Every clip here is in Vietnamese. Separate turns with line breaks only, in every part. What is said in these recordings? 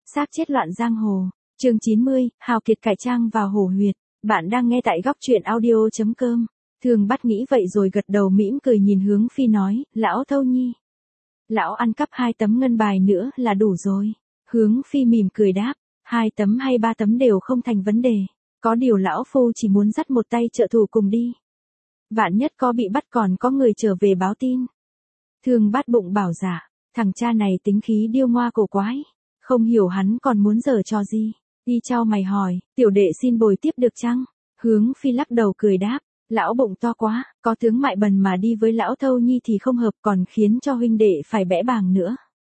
Xác chết loạn giang hồ. Chương 90, hào kiệt cải trang vào hổ huyệt. Bạn đang nghe tại góc truyện audio.com. Thường Bát nghĩ vậy rồi gật đầu mỉm cười nhìn Hướng Phi nói, lão Thâu Nhi. Lão ăn cắp 2 tấm ngân bài nữa là đủ rồi. Hướng Phi mỉm cười đáp, 2 tấm hay 3 tấm đều không thành vấn đề. Có điều lão phu chỉ muốn dắt một tay trợ thủ cùng đi. Vạn nhất có bị bắt còn có người trở về báo tin. Thường Bát bụng bảo dạ, thằng cha này tính khí điêu ngoa cổ quái. Không hiểu hắn còn muốn giở trò gì. Đi chau mày hỏi, tiểu đệ xin bồi tiếp được chăng? Hướng Phi lắc đầu cười đáp, lão bụng to quá, có tướng mại bần mà đi với lão Thâu Nhi thì không hợp còn khiến cho huynh đệ phải bẽ bàng nữa.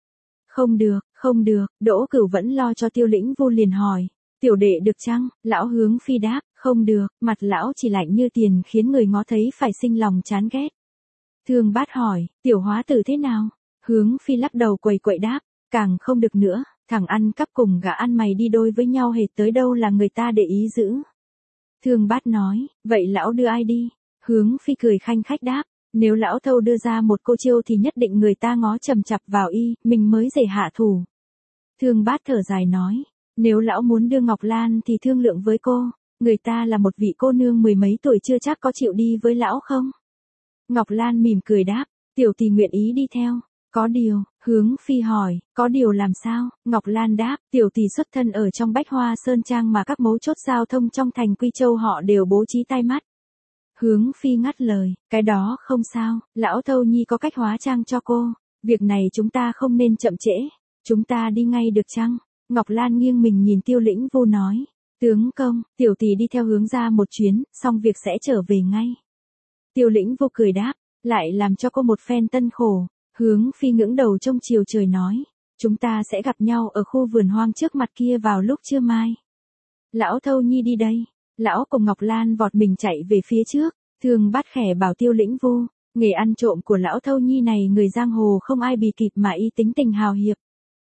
Không được, Đỗ Cửu vẫn lo cho Tiêu Lĩnh Vu liền hỏi, tiểu đệ được chăng? Lão Hướng Phi đáp, không được, mặt lão chỉ lạnh như tiền khiến người ngó thấy phải sinh lòng chán ghét. Thường Bát hỏi, tiểu hóa tử thế nào? Hướng Phi lắc đầu quầy quậy đáp, càng không được nữa, thằng ăn cắp cùng gã ăn mày đi đôi với nhau hệt tới đâu là người ta để ý giữ. Thường Bát nói, vậy lão đưa ai đi? Hướng Phi cười khanh khách đáp, nếu lão Thâu đưa ra một cô chiêu thì nhất định người ta ngó chằm chặp vào y, mình mới dễ hạ thủ. Thường Bát thở dài nói, nếu lão muốn đưa Ngọc Lan thì thương lượng với cô, người ta là một vị cô nương 10 mấy tuổi chưa chắc có chịu đi với lão không? Ngọc Lan mỉm cười đáp, tiểu tỷ nguyện ý đi theo. Có điều, Hướng Phi hỏi, có điều làm sao? Ngọc Lan đáp, tiểu tỷ xuất thân ở trong Bách Hoa Sơn Trang mà các mấu chốt giao thông trong thành Quy Châu họ đều bố trí tai mắt. Hướng Phi ngắt lời, cái đó không sao, lão Thâu Nhi có cách hóa trang cho cô, việc này chúng ta không nên chậm trễ, chúng ta đi ngay được chăng? Ngọc Lan nghiêng mình nhìn Tiêu Lĩnh Vu nói, tướng công, tiểu tỷ đi theo hướng ra một chuyến, xong việc sẽ trở về ngay. Tiêu Lĩnh Vu cười đáp, lại làm cho cô một phen tân khổ. Hướng Phi ngẩng đầu trông chiều trời nói, chúng ta sẽ gặp nhau ở khu vườn hoang trước mặt kia vào lúc trưa mai. Lão Thâu Nhi đi đây. Lão cùng Ngọc Lan vọt mình chạy về phía trước. Thường Bát khẽ bảo Tiêu Lĩnh Vu, nghề ăn trộm của lão Thâu Nhi này người giang hồ không ai bì kịp mà y tính tình hào hiệp.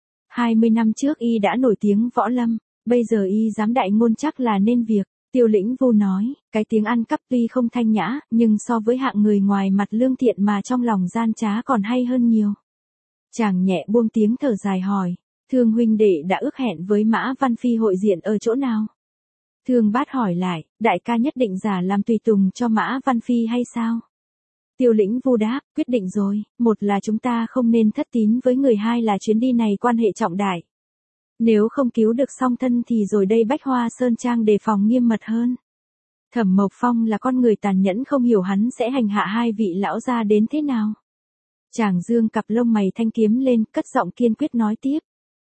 20 năm trước y đã nổi tiếng võ lâm, bây giờ y dám đại ngôn chắc là nên việc. Tiêu Lĩnh Vu nói, cái tiếng ăn cắp tuy không thanh nhã, nhưng so với hạng người ngoài mặt lương thiện mà trong lòng gian trá còn hay hơn nhiều. Chàng nhẹ buông tiếng thở dài hỏi, Thương huynh đệ đã ước hẹn với Mã Văn Phi hội diện ở chỗ nào? Thương Bát hỏi lại, đại ca nhất định giả làm tùy tùng cho Mã Văn Phi hay sao? Tiêu Lĩnh Vu đáp, quyết định rồi, một là chúng ta không nên thất tín với người, hai là chuyến đi này quan hệ trọng đại. Nếu không cứu được song thân thì rồi đây Bách Hoa Sơn Trang đề phòng nghiêm mật hơn. Thẩm Mộc Phong là con người tàn nhẫn, không hiểu hắn sẽ hành hạ hai vị lão gia đến thế nào. Chàng dương cặp lông mày thanh kiếm lên, cất giọng kiên quyết nói tiếp.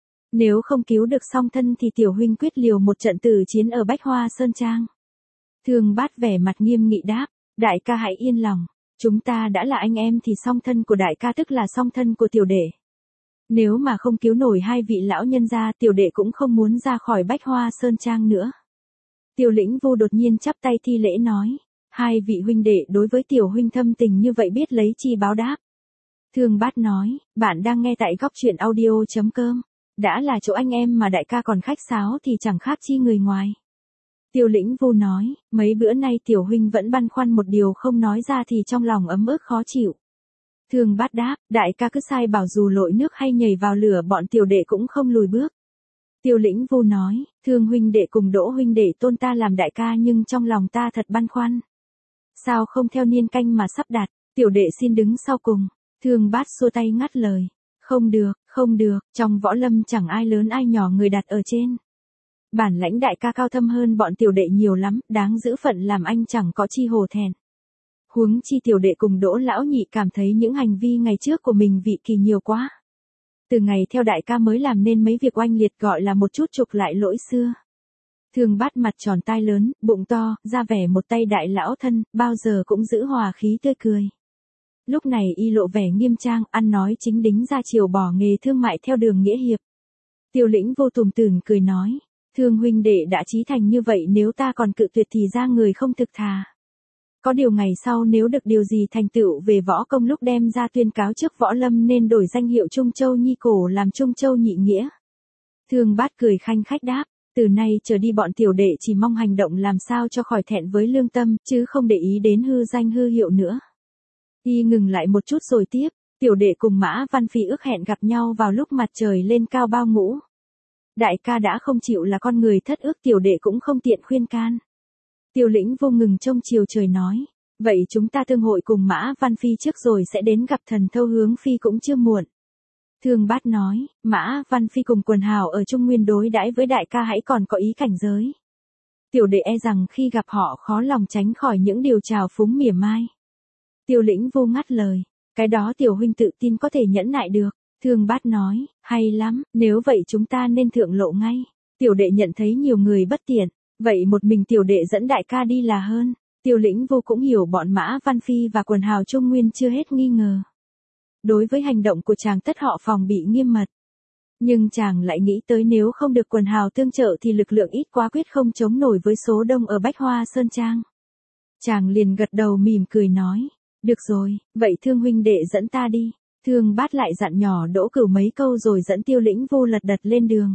Nếu không cứu được song thân thì tiểu huynh quyết liều một trận tử chiến ở Bách Hoa Sơn Trang. Thường Bát vẻ mặt nghiêm nghị đáp, đại ca hãy yên lòng, chúng ta đã là anh em thì song thân của đại ca tức là song thân của tiểu đệ. Nếu mà không cứu nổi hai vị lão nhân gia, tiểu đệ cũng không muốn ra khỏi Bách Hoa Sơn Trang nữa. Tiêu Lĩnh Vu đột nhiên chắp tay thi lễ nói, hai vị huynh đệ đối với tiểu huynh thâm tình như vậy biết lấy chi báo đáp. Thường Bát nói, bạn đang nghe tại góc truyện audio.com, đã là chỗ anh em mà đại ca còn khách sáo thì chẳng khác chi người ngoài. Tiêu Lĩnh Vu nói, mấy bữa nay tiểu huynh vẫn băn khoăn một điều không nói ra thì trong lòng ấm ức khó chịu. Thường Bát đáp, đại ca cứ sai bảo dù lội nước hay nhảy vào lửa bọn tiểu đệ cũng không lùi bước. Tiêu Lĩnh Vu nói, Thương huynh đệ cùng Đỗ huynh đệ tôn ta làm đại ca nhưng trong lòng ta thật băn khoăn. Sao không theo niên canh mà sắp đặt, tiểu đệ xin đứng sau cùng. Thường Bát xua tay ngắt lời, không được, trong võ lâm chẳng ai lớn ai nhỏ người đặt ở trên. Bản lãnh đại ca cao thâm hơn bọn tiểu đệ nhiều lắm, đáng giữ phận làm anh chẳng có chi hổ thẹn. Huống chi tiểu đệ cùng Đỗ lão nhị cảm thấy những hành vi ngày trước của mình vị kỳ nhiều quá. Từ ngày theo đại ca mới làm nên mấy việc oanh liệt gọi là một chút trục lại lỗi xưa. Thường Bát mặt tròn tai lớn, bụng to, ra vẻ một tay đại lão thân, bao giờ cũng giữ hòa khí tươi cười. Lúc này y lộ vẻ nghiêm trang, ăn nói chính đính ra chiều bỏ nghề thương mại theo đường nghĩa hiệp. Tiêu Lĩnh Vô tùm tửm cười nói, Thương huynh đệ đã chí thành như vậy nếu ta còn cự tuyệt thì ra người không thực thà. Có điều ngày sau nếu được điều gì thành tựu về võ công lúc đem ra tuyên cáo trước võ lâm nên đổi danh hiệu Trung Châu Nhi Cổ làm Trung Châu Nhị Nghĩa. Thường Bát cười khanh khách đáp, từ nay trở đi bọn tiểu đệ chỉ mong hành động làm sao cho khỏi thẹn với lương tâm, chứ không để ý đến hư danh hư hiệu nữa. Y ngừng lại một chút rồi tiếp, tiểu đệ cùng Mã Văn Phi ước hẹn gặp nhau vào lúc mặt trời lên cao bao ngũ. Đại ca đã không chịu là con người thất ước, tiểu đệ cũng không tiện khuyên can. Tiêu Lĩnh vô ngừng trông chiều trời nói. Vậy chúng ta thương hội cùng Mã Văn Phi trước rồi sẽ đến gặp thần thâu hướng Phi cũng chưa muộn. Thương Bát nói, Mã Văn Phi cùng quần hào ở Trung Nguyên đối đãi với đại ca hãy còn có ý cảnh giới. Tiểu đệ e rằng khi gặp họ khó lòng tránh khỏi những điều trào phúng mỉa mai. Tiêu Lĩnh vô ngắt lời, cái đó tiểu huynh tự tin có thể nhẫn nại được. Thương Bát nói, hay lắm, nếu vậy chúng ta nên thượng lộ ngay. Tiểu đệ nhận thấy nhiều người bất tiện, vậy một mình tiểu đệ dẫn đại ca đi là hơn. Tiêu Lĩnh vô cũng hiểu bọn Mã Văn Phi và quần hào Trung Nguyên chưa hết nghi ngờ. Đối với hành động của chàng tất họ phòng bị nghiêm mật. Nhưng chàng lại nghĩ tới nếu không được quần hào tương trợ thì lực lượng ít quá quyết không chống nổi với số đông ở Bách Hoa Sơn Trang. Chàng liền gật đầu mỉm cười nói, được rồi, vậy Thương huynh đệ dẫn ta đi. Thương Bát lại dặn nhỏ Đỗ Cửu mấy câu rồi dẫn Tiêu Lĩnh vô lật đật lên đường.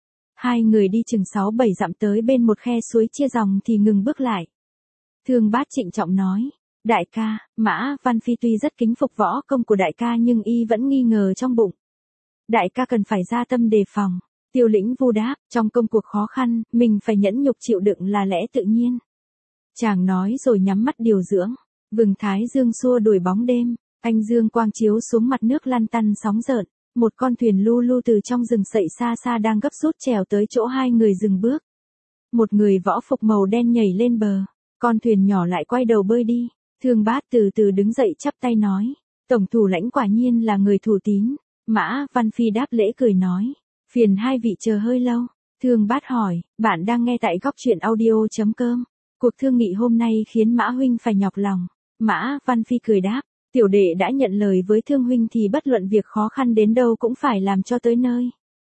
Hai người đi chừng 6-7 dặm tới bên một khe suối chia dòng thì ngừng bước lại. Thương Bát trịnh trọng nói, đại ca, Mã Văn Phi tuy rất kính phục võ công của đại ca nhưng y vẫn nghi ngờ trong bụng. Đại ca cần phải ra tâm đề phòng. Tiêu Lĩnh vô đáp, trong công cuộc khó khăn, mình phải nhẫn nhục chịu đựng là lẽ tự nhiên. Chàng nói rồi nhắm mắt điều dưỡng. Vầng thái dương xua đuổi bóng đêm, ánh dương quang chiếu xuống mặt nước lăn tăn sóng rợn. Một con thuyền lu lu từ trong rừng sậy xa xa đang gấp rút trèo tới chỗ hai người dừng bước. Một người võ phục màu đen nhảy lên bờ, con thuyền nhỏ lại quay đầu bơi đi. Thương Bát từ từ đứng dậy chắp tay nói, tổng thủ lãnh quả nhiên là người thủ tín. Mã Văn Phi đáp lễ cười nói, phiền hai vị chờ hơi lâu. Thương Bát hỏi, bạn đang nghe tại góc truyện audio.com. Cuộc thương nghị hôm nay khiến Mã huynh phải nhọc lòng. Mã Văn Phi cười đáp, tiểu đệ đã nhận lời với Thương huynh thì bất luận việc khó khăn đến đâu cũng phải làm cho tới nơi.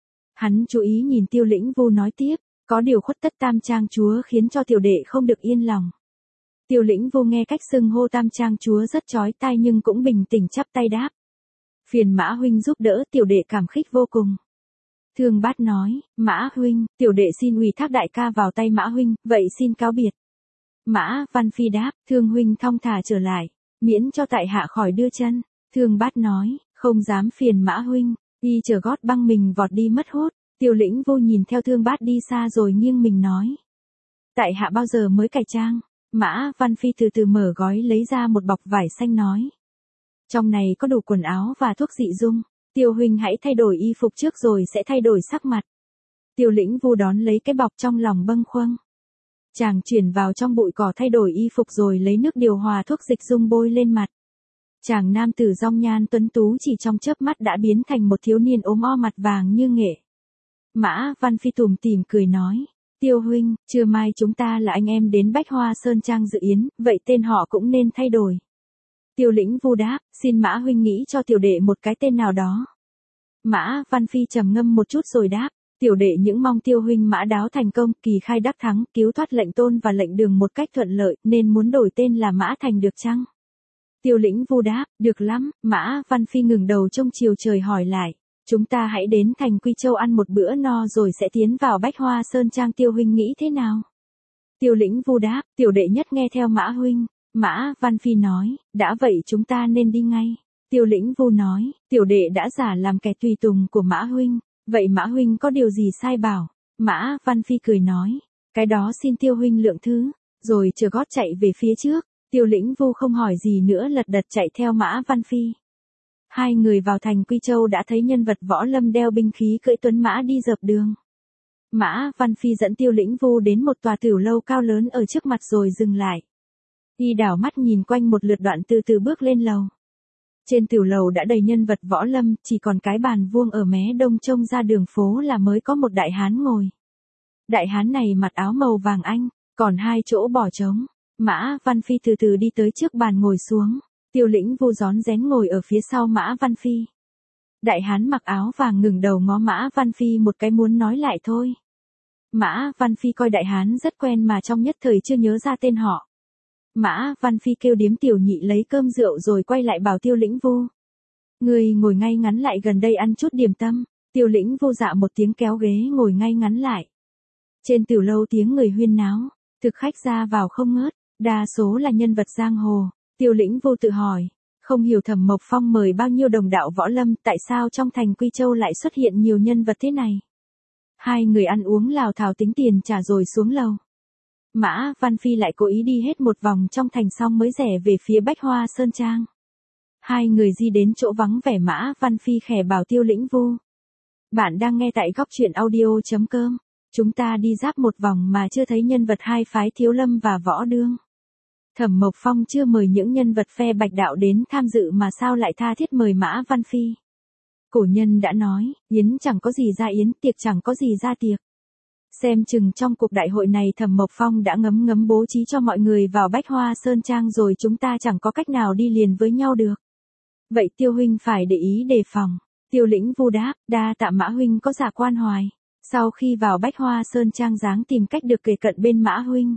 Hắn chú ý nhìn Tiêu Lĩnh vô nói tiếp, có điều khuất tất Tam Trang chúa khiến cho tiểu đệ không được yên lòng. Tiêu Lĩnh vô nghe cách xưng hô Tam Trang chúa rất chói tai nhưng cũng bình tĩnh chắp tay đáp. Phiền Mã huynh giúp đỡ, tiểu đệ cảm khích vô cùng. Thương Bát nói, Mã huynh, tiểu đệ xin ủy thác đại ca vào tay Mã huynh, vậy xin cáo biệt. Mã Văn Phi đáp, Thương huynh thong thả trở lại, miễn cho tại hạ khỏi đưa chân. Thương Bát nói, không dám phiền Mã huynh, y chờ gót băng mình vọt đi mất hút. Tiêu Lĩnh vô nhìn theo Thương Bát đi xa rồi nghiêng mình nói, tại hạ bao giờ mới cải trang. Mã Văn Phi từ từ mở gói lấy ra một bọc vải xanh nói, trong này có đủ quần áo và thuốc dị dung. Tiêu huynh hãy thay đổi y phục trước rồi sẽ thay đổi sắc mặt. Tiêu Lĩnh vô đón lấy cái bọc trong lòng bâng khuâng. Chàng chuyển vào trong bụi cỏ thay đổi y phục rồi lấy nước điều hòa thuốc dịch dung bôi lên mặt. Chàng nam tử dong nhan tuấn tú chỉ trong chớp mắt đã biến thành một thiếu niên ốm o mặt vàng như nghệ. Mã Văn Phi tủm tỉm cười nói, Tiêu huynh, trưa mai chúng ta là anh em đến Bách Hoa Sơn Trang dự yến, vậy tên họ cũng nên thay đổi. Tiêu Lĩnh vô đáp, xin Mã huynh nghĩ cho tiểu đệ một cái tên nào đó. Mã Văn Phi trầm ngâm một chút rồi đáp, tiểu đệ những mong Tiêu huynh mã đáo thành công, kỳ khai đắc thắng, cứu thoát lệnh tôn và lệnh đường một cách thuận lợi, nên muốn đổi tên là Mã Thành được chăng? Tiêu Lĩnh vô đáp, được lắm. Mã Văn Phi ngừng đầu trông chiều trời hỏi lại, chúng ta hãy đến thành Quy Châu ăn một bữa no rồi sẽ tiến vào Bách Hoa Sơn Trang, Tiêu huynh nghĩ thế nào? Tiêu Lĩnh vô đáp, tiểu đệ nhất nghe theo Mã huynh. Mã Văn Phi nói, đã vậy chúng ta nên đi ngay. Tiêu Lĩnh vô nói, tiểu đệ đã giả làm kẻ tùy tùng của Mã huynh, vậy Mã huynh có điều gì sai bảo? Mã Văn Phi cười nói, cái đó xin Tiêu huynh lượng thứ, rồi chờ gót chạy về phía trước. Tiêu Lĩnh vô không hỏi gì nữa lật đật chạy theo Mã Văn Phi. Hai người vào thành Quy Châu đã thấy nhân vật võ lâm đeo binh khí cưỡi tuấn mã đi dợp đường. Mã Văn Phi dẫn Tiêu Lĩnh vô đến một tòa tiểu lâu cao lớn ở trước mặt rồi dừng lại. Y đảo mắt nhìn quanh một lượt đoạn từ từ bước lên lầu. Trên tiểu lầu đã đầy nhân vật võ lâm, chỉ còn cái bàn vuông ở mé đông trông ra đường phố là mới có một đại hán ngồi. Đại hán này mặc áo màu vàng anh, còn hai chỗ bỏ trống. Mã Văn Phi từ từ đi tới trước bàn ngồi xuống. Tiêu Lĩnh vô rón rén ngồi ở phía sau Mã Văn Phi. Đại hán mặc áo vàng ngừng đầu ngó Mã Văn Phi một cái muốn nói lại thôi. Mã Văn Phi coi đại hán rất quen mà trong nhất thời chưa nhớ ra tên họ. Mã Văn Phi kêu điếm tiểu nhị lấy cơm rượu rồi quay lại bảo Tiêu Lĩnh vô, người ngồi ngay ngắn lại gần đây ăn chút điểm tâm. Tiêu Lĩnh vô dạ một tiếng kéo ghế ngồi ngay ngắn lại. Trên tiểu lâu tiếng người huyên náo, thực khách ra vào không ngớt, đa số là nhân vật giang hồ. Tiêu Lĩnh vô tự hỏi, không hiểu Thẩm Mộc Phong mời bao nhiêu đồng đạo võ lâm, tại sao trong thành Quy Châu lại xuất hiện nhiều nhân vật thế này? Hai người ăn uống lào thào tính tiền trả rồi xuống lầu. Mã Văn Phi lại cố ý đi hết một vòng trong thành xong mới rẽ về phía Bách Hoa Sơn Trang. Hai người đi đến chỗ vắng vẻ, Mã Văn Phi khẽ bảo Tiêu Lĩnh Vu. Bạn đang nghe tại góc truyện audio.com. Chúng ta đi giáp một vòng mà chưa thấy nhân vật hai phái Thiếu Lâm và Võ Đương. Thẩm Mộc Phong chưa mời những nhân vật phe Bạch Đạo đến tham dự mà sao lại tha thiết mời Mã Văn Phi. Cổ nhân đã nói, yến chẳng có gì ra yến, tiệc chẳng có gì ra tiệc. Xem chừng trong cuộc đại hội này Thẩm Mộc Phong đã ngấm bố trí cho mọi người vào Bách Hoa Sơn Trang rồi, chúng ta chẳng có cách nào đi liền với nhau được. Vậy Tiêu huynh phải để ý đề phòng. Tiêu Lĩnh Vu đáp, đa tạ Mã huynh có dạ quan hoài. Sau khi vào Bách Hoa Sơn Trang dáng tìm cách được kề cận bên Mã huynh.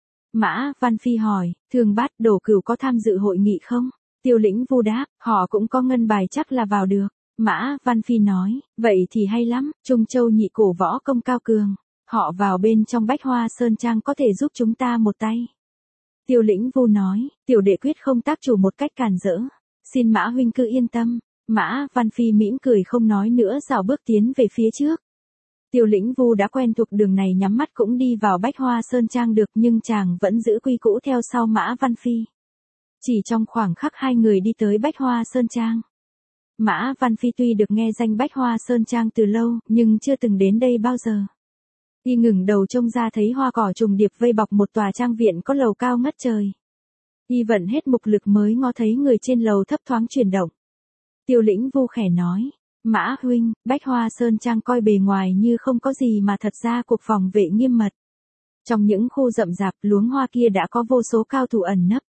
Mã Văn Phi hỏi, Thường Bát Đổ Cửu có tham dự hội nghị không? Tiêu Lĩnh Vu đáp, họ cũng có ngân bài chắc là vào được. Mã Văn Phi nói, vậy thì hay lắm, Trung Châu nhị cổ võ công cao cường. Họ vào bên trong Bách Hoa Sơn Trang có thể giúp chúng ta một tay. Tiêu Lĩnh Vu nói, tiểu đệ quyết không tác chủ một cách càn rỡ. Xin Mã huynh cứ yên tâm. Mã Văn Phi mỉm cười không nói nữa, rảo bước tiến về phía trước. Tiêu Lĩnh Vu đã quen thuộc đường này, nhắm mắt cũng đi vào Bách Hoa Sơn Trang được, nhưng chàng vẫn giữ quy củ theo sau Mã Văn Phi. Chỉ trong khoảng khắc hai người đi tới Bách Hoa Sơn Trang. Mã Văn Phi tuy được nghe danh Bách Hoa Sơn Trang từ lâu, nhưng chưa từng đến đây bao giờ. Y ngẩng đầu trông ra thấy hoa cỏ trùng điệp vây bọc một tòa trang viện có lầu cao ngất trời. Y vận hết mục lực mới ngó thấy người trên lầu thấp thoáng chuyển động. Tiêu Lĩnh Vu khẽ nói, Mã huynh, Bách Hoa Sơn Trang coi bề ngoài như không có gì mà thật ra cuộc phòng vệ nghiêm mật. Trong những khu rậm rạp luống hoa kia đã có vô số cao thủ ẩn nấp.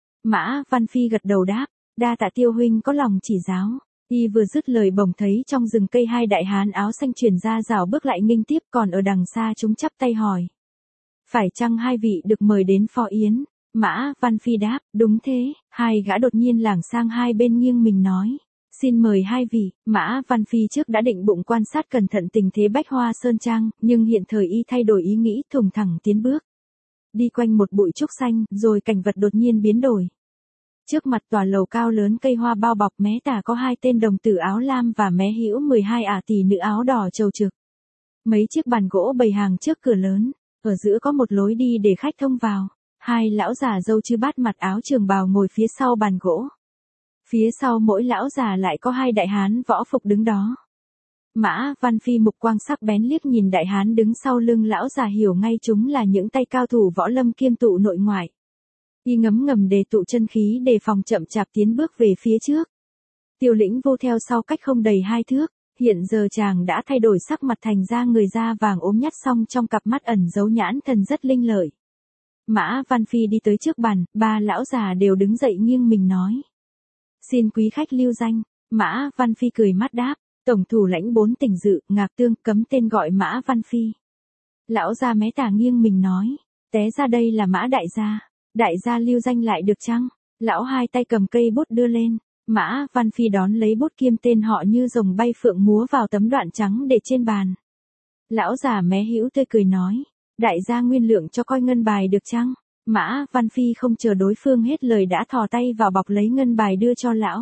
Mã Văn Phi gật đầu đáp, đa tạ Tiêu huynh có lòng chỉ giáo. Y vừa dứt lời bỗng thấy trong rừng cây hai đại hán áo xanh truyền ra rảo bước lại nghênh tiếp, còn ở đằng xa chúng chắp tay hỏi. Phải chăng hai vị được mời đến phò yến? Mã Văn Phi đáp, đúng thế. Hai gã đột nhiên lảng sang hai bên nghiêng mình nói. Xin mời hai vị. Mã Văn Phi trước đã định bụng quan sát cẩn thận tình thế Bách Hoa Sơn Trang, nhưng hiện thời y thay đổi ý nghĩ, thùng thẳng tiến bước. Đi quanh một bụi trúc xanh, rồi cảnh vật đột nhiên biến đổi. Trước mặt tòa lầu cao lớn cây hoa bao bọc, mé tả có hai tên đồng tử áo lam và mé hữu 12 ả tỷ nữ áo đỏ chầu trực. Mấy chiếc bàn gỗ bày hàng trước cửa lớn, ở giữa có một lối đi để khách thông vào. Hai lão già râu chư bát mặc áo trường bào ngồi phía sau bàn gỗ. Phía sau mỗi lão già lại có hai đại hán võ phục đứng đó. Mã Văn Phi mục quang sắc bén liếc nhìn đại hán đứng sau lưng lão già, hiểu ngay chúng là những tay cao thủ võ lâm kiêm tụ nội ngoại. Y ngấm ngầm đề tụ chân khí đề phòng, chậm chạp tiến bước về phía trước. Tiêu Lĩnh Vu theo sau cách không đầy 2 thước, hiện giờ chàng đã thay đổi sắc mặt thành ra người da vàng ốm nhắt, song trong cặp mắt ẩn giấu nhãn thần rất linh lợi. Mã Văn Phi đi tới trước bàn, ba lão già đều đứng dậy nghiêng mình nói. Xin quý khách lưu danh. Mã Văn Phi cười mắt đáp, tổng thủ lãnh 4 tỉnh Dự, Ngạc Tương, cấm tên gọi Mã Văn Phi. Lão già mé tả nghiêng mình nói, té ra đây là Mã đại gia. Đại gia lưu danh lại được chăng? Lão hai tay cầm cây bút đưa lên. Mã Văn Phi đón lấy bút kiêm tên họ như rồng bay phượng múa vào tấm đoạn trắng để trên bàn. Lão già mé hữu tươi cười nói, đại gia nguyên lượng cho coi ngân bài được chăng? Mã Văn Phi không chờ đối phương hết lời đã thò tay vào bọc lấy ngân bài đưa cho lão.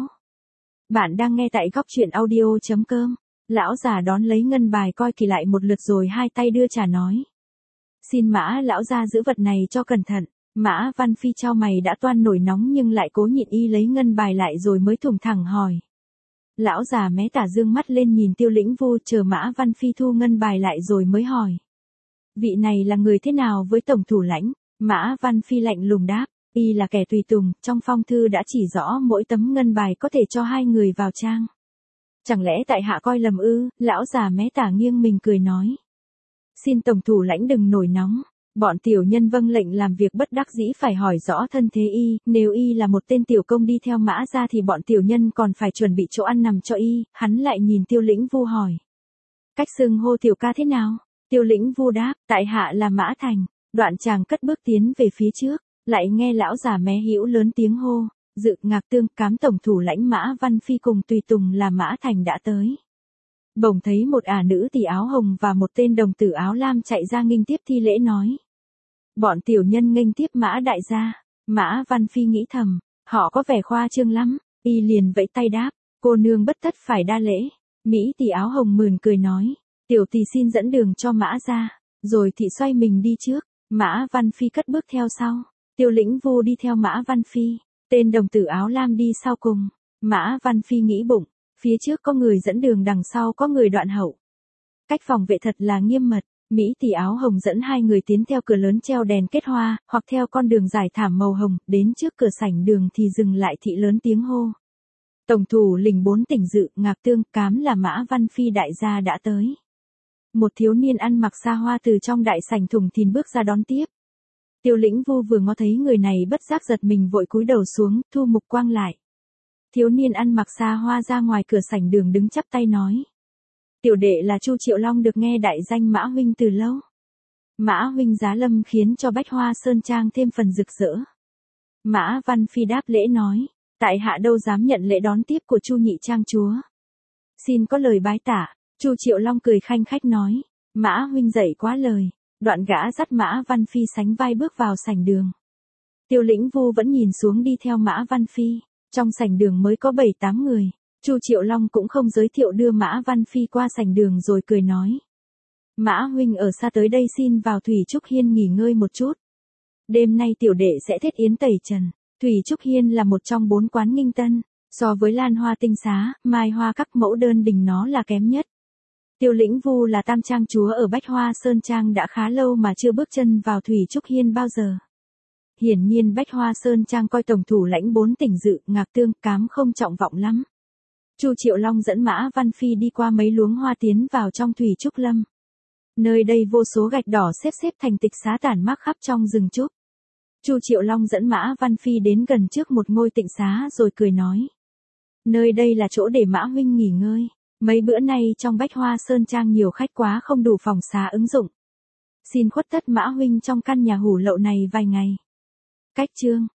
Bạn đang nghe tại góc truyện audio.com. Lão già đón lấy ngân bài coi kỳ lại một lượt rồi hai tay đưa trả nói. Xin Mã lão gia giữ vật này cho cẩn thận. Mã Văn Phi chau mày, đã toan nổi nóng nhưng lại cố nhịn, y lấy ngân bài lại rồi mới thủng thẳng hỏi. Lão già mé tả dương mắt lên nhìn Tiêu Lĩnh Vu, chờ Mã Văn Phi thu ngân bài lại rồi mới hỏi. Vị này là người thế nào với tổng thủ lãnh? Mã Văn Phi lạnh lùng đáp, y là kẻ tùy tùng, trong phong thư đã chỉ rõ mỗi tấm ngân bài có thể cho hai người vào trang. Chẳng lẽ tại hạ coi lầm ư? Lão già mé tả nghiêng mình cười nói. Xin tổng thủ lãnh đừng nổi nóng. Bọn tiểu nhân vâng lệnh làm việc bất đắc dĩ phải hỏi rõ thân thế y, nếu y là một tên tiểu công đi theo Mã gia thì bọn tiểu nhân còn phải chuẩn bị chỗ ăn nằm cho y. Hắn lại nhìn Tiêu Lĩnh Vu hỏi. Cách xưng hô tiểu ca thế nào? Tiêu Lĩnh Vu đáp, tại hạ là Mã Thành. Đoạn chàng cất bước tiến về phía trước, lại nghe lão già mé hữu lớn tiếng hô, Dự, Ngạc Tương, cám tổng thủ lãnh Mã Văn Phi cùng tùy tùng là Mã Thành đã tới. Bỗng thấy một ả nữ tỷ áo hồng và một tên đồng tử áo lam chạy ra nghênh tiếp, thi lễ nói. Bọn tiểu nhân nghênh tiếp Mã đại gia. Mã Văn Phi nghĩ thầm, họ có vẻ khoa trương lắm, y liền vẫy tay đáp, cô nương bất tất phải đa lễ. Mỹ tỷ áo hồng mườn cười nói, Tiểu tỷ xin dẫn đường cho Mã ra, rồi thị xoay mình đi trước, Mã Văn Phi cất bước theo sau. Tiêu Lĩnh Vu đi theo Mã Văn Phi, tên đồng tử áo lam đi sau cùng. Mã Văn Phi nghĩ bụng, phía trước có người dẫn đường, đằng sau có người đoạn hậu. Cách phòng vệ thật là nghiêm mật. Mỹ tỷ áo hồng dẫn hai người tiến theo cửa lớn treo đèn kết hoa, hoặc theo con đường dài thảm màu hồng, đến trước cửa sảnh đường thì dừng lại thị lớn tiếng hô. Tổng thủ lĩnh 4 tỉnh Dự, Ngạc Tương, Cám là Mã Văn Phi đại gia đã tới. Một thiếu niên ăn mặc xa hoa từ trong đại sảnh thùng thìn bước ra đón tiếp. Tiêu Lĩnh Vu vừa ngó thấy người này bất giác giật mình vội cúi đầu xuống, thu mục quang lại. Thiếu niên ăn mặc xa hoa ra ngoài cửa sảnh đường đứng chắp tay nói. Tiểu đệ là Chu Triệu Long, được nghe đại danh Mã huynh từ lâu. Mã huynh giá lâm khiến cho Bách Hoa Sơn Trang thêm phần rực rỡ. Mã Văn Phi đáp lễ nói, tại hạ đâu dám nhận lễ đón tiếp của Chu nhị trang chúa. Xin có lời bái tạ. Chu Triệu Long cười khanh khách nói, Mã huynh dạy quá lời. Đoạn gã dắt Mã Văn Phi sánh vai bước vào sảnh đường. Tiêu Lĩnh Vu vẫn nhìn xuống đi theo Mã Văn Phi. Trong sảnh đường mới có 7-8 người. Chu Triệu Long cũng không giới thiệu, đưa Mã Văn Phi qua sảnh đường rồi cười nói. Mã huynh ở xa tới đây xin vào Thủy Trúc Hiên nghỉ ngơi một chút. Đêm nay tiểu đệ sẽ thiết yến tẩy trần. Thủy Trúc Hiên là một trong 4 quán nghinh tân. So với Lan Hoa Tinh Xá, Mai Hoa các mẫu đơn đình nó là kém nhất. Tiêu Lĩnh Vu là tam trang chúa ở Bách Hoa Sơn Trang đã khá lâu mà chưa bước chân vào Thủy Trúc Hiên bao giờ. Hiển nhiên Bách Hoa Sơn Trang coi tổng thủ lãnh 4 tỉnh Dự, Ngạc Tương, Cám không trọng vọng lắm. Chu Triệu Long dẫn Mã Văn Phi đi qua mấy luống hoa tiến vào trong Thủy Trúc Lâm. Nơi đây vô số gạch đỏ xếp thành tịch xá tản mác khắp trong rừng trúc. Chu Triệu Long dẫn Mã Văn Phi đến gần trước một ngôi tịnh xá rồi cười nói. Nơi đây là chỗ để Mã huynh nghỉ ngơi. Mấy bữa nay trong Bách Hoa Sơn Trang nhiều khách quá không đủ phòng xá ứng dụng. Xin khuất tất Mã huynh trong căn nhà hủ lậu này vài ngày. Cách chương